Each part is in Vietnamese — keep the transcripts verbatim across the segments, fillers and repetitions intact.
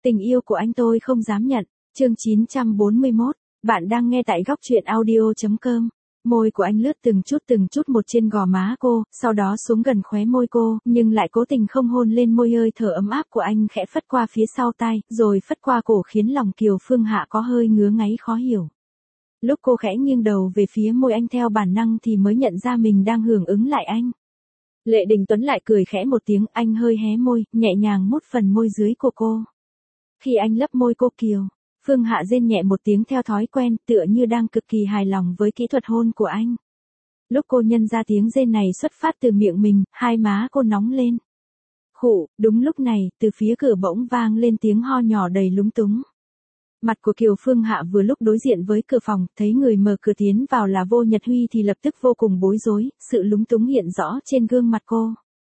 Tình yêu của anh tôi không dám nhận. Chương chín trăm bốn mươi mốt. Bạn đang nghe tại góc truyện audio chấm com. Môi của anh lướt từng chút từng chút một trên gò má cô, sau đó xuống gần khóe môi cô, nhưng lại cố tình không hôn lên môi, hơi thở ấm áp của anh khẽ phất qua phía sau tai, rồi phất qua cổ khiến lòng Kiều Phương Hạ có hơi ngứa ngáy khó hiểu. Lúc cô khẽ nghiêng đầu về phía môi anh theo bản năng thì mới nhận ra mình đang hưởng ứng lại anh. Lệ Đình Tuấn lại cười khẽ một tiếng, anh hơi hé môi, nhẹ nhàng mút phần môi dưới của cô. Khi anh lấp môi cô, Kiều Phương Hạ rên nhẹ một tiếng theo thói quen, tựa như đang cực kỳ hài lòng với kỹ thuật hôn của anh. Lúc cô nhân ra tiếng rên này xuất phát từ miệng mình, hai má cô nóng lên. Khụ, đúng lúc này, từ phía cửa bỗng vang lên tiếng ho nhỏ đầy lúng túng. Mặt của Kiều Phương Hạ vừa lúc đối diện với cửa phòng, thấy người mở cửa tiến vào là Vô Nhật Huy thì lập tức vô cùng bối rối, sự lúng túng hiện rõ trên gương mặt cô.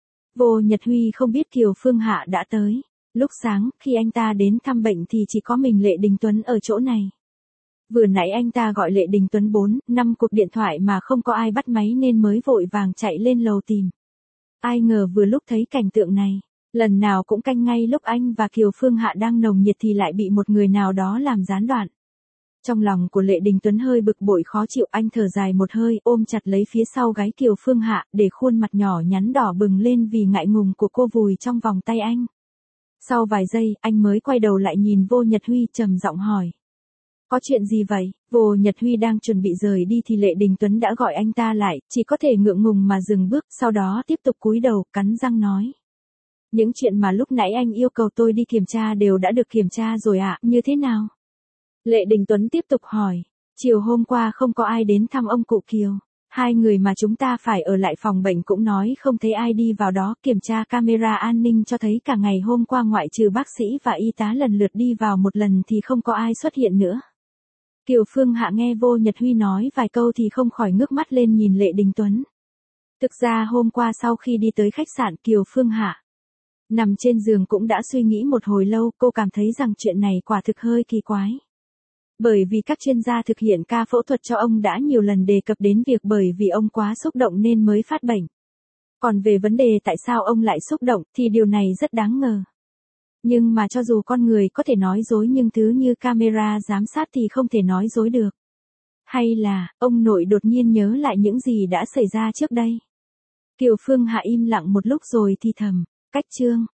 Vô Nhật Huy không biết Kiều Phương Hạ đã tới. Lúc sáng, khi anh ta đến thăm bệnh thì chỉ có mình Lệ Đình Tuấn ở chỗ này. Vừa nãy anh ta gọi Lệ Đình Tuấn bốn, năm cuộc điện thoại mà không có ai bắt máy nên mới vội vàng chạy lên lầu tìm. Ai ngờ vừa lúc thấy cảnh tượng này, lần nào cũng canh ngay lúc anh và Kiều Phương Hạ đang nồng nhiệt thì lại bị một người nào đó làm gián đoạn. Trong lòng của Lệ Đình Tuấn hơi bực bội khó chịu, anh thở dài một hơi, ôm chặt lấy phía sau gáy Kiều Phương Hạ, để khuôn mặt nhỏ nhắn đỏ bừng lên vì ngại ngùng của cô vùi trong vòng tay anh. Sau vài giây, anh mới quay đầu lại nhìn Vô Nhật Huy trầm giọng hỏi. Có chuyện gì vậy? Vô Nhật Huy đang chuẩn bị rời đi thì Lệ Đình Tuấn đã gọi anh ta lại, chỉ có thể ngượng ngùng mà dừng bước, sau đó tiếp tục cúi đầu, cắn răng nói. Những chuyện mà lúc nãy anh yêu cầu tôi đi kiểm tra đều đã được kiểm tra rồi ạ, à, như thế nào? Lệ Đình Tuấn tiếp tục hỏi. Chiều hôm qua không có ai đến thăm ông cụ Kiều. Hai người mà chúng ta phải ở lại phòng bệnh cũng nói không thấy ai đi vào đó, kiểm tra camera an ninh cho thấy cả ngày hôm qua ngoại trừ bác sĩ và y tá lần lượt đi vào một lần thì không có ai xuất hiện nữa. Kiều Phương Hạ nghe Vô Nhật Huy nói vài câu thì không khỏi ngước mắt lên nhìn Lệ Đình Tuấn. Thực ra hôm qua sau khi đi tới khách sạn, Kiều Phương Hạ nằm trên giường cũng đã suy nghĩ một hồi lâu, cô cảm thấy rằng chuyện này quả thực hơi kỳ quái. Bởi vì các chuyên gia thực hiện ca phẫu thuật cho ông đã nhiều lần đề cập đến việc bởi vì ông quá xúc động nên mới phát bệnh. Còn về vấn đề tại sao ông lại xúc động thì điều này rất đáng ngờ. Nhưng mà cho dù con người có thể nói dối nhưng thứ như camera giám sát thì không thể nói dối được. Hay là, ông nội đột nhiên nhớ lại những gì đã xảy ra trước đây? Kiều Phương Hạ im lặng một lúc rồi thì thầm, cách chương.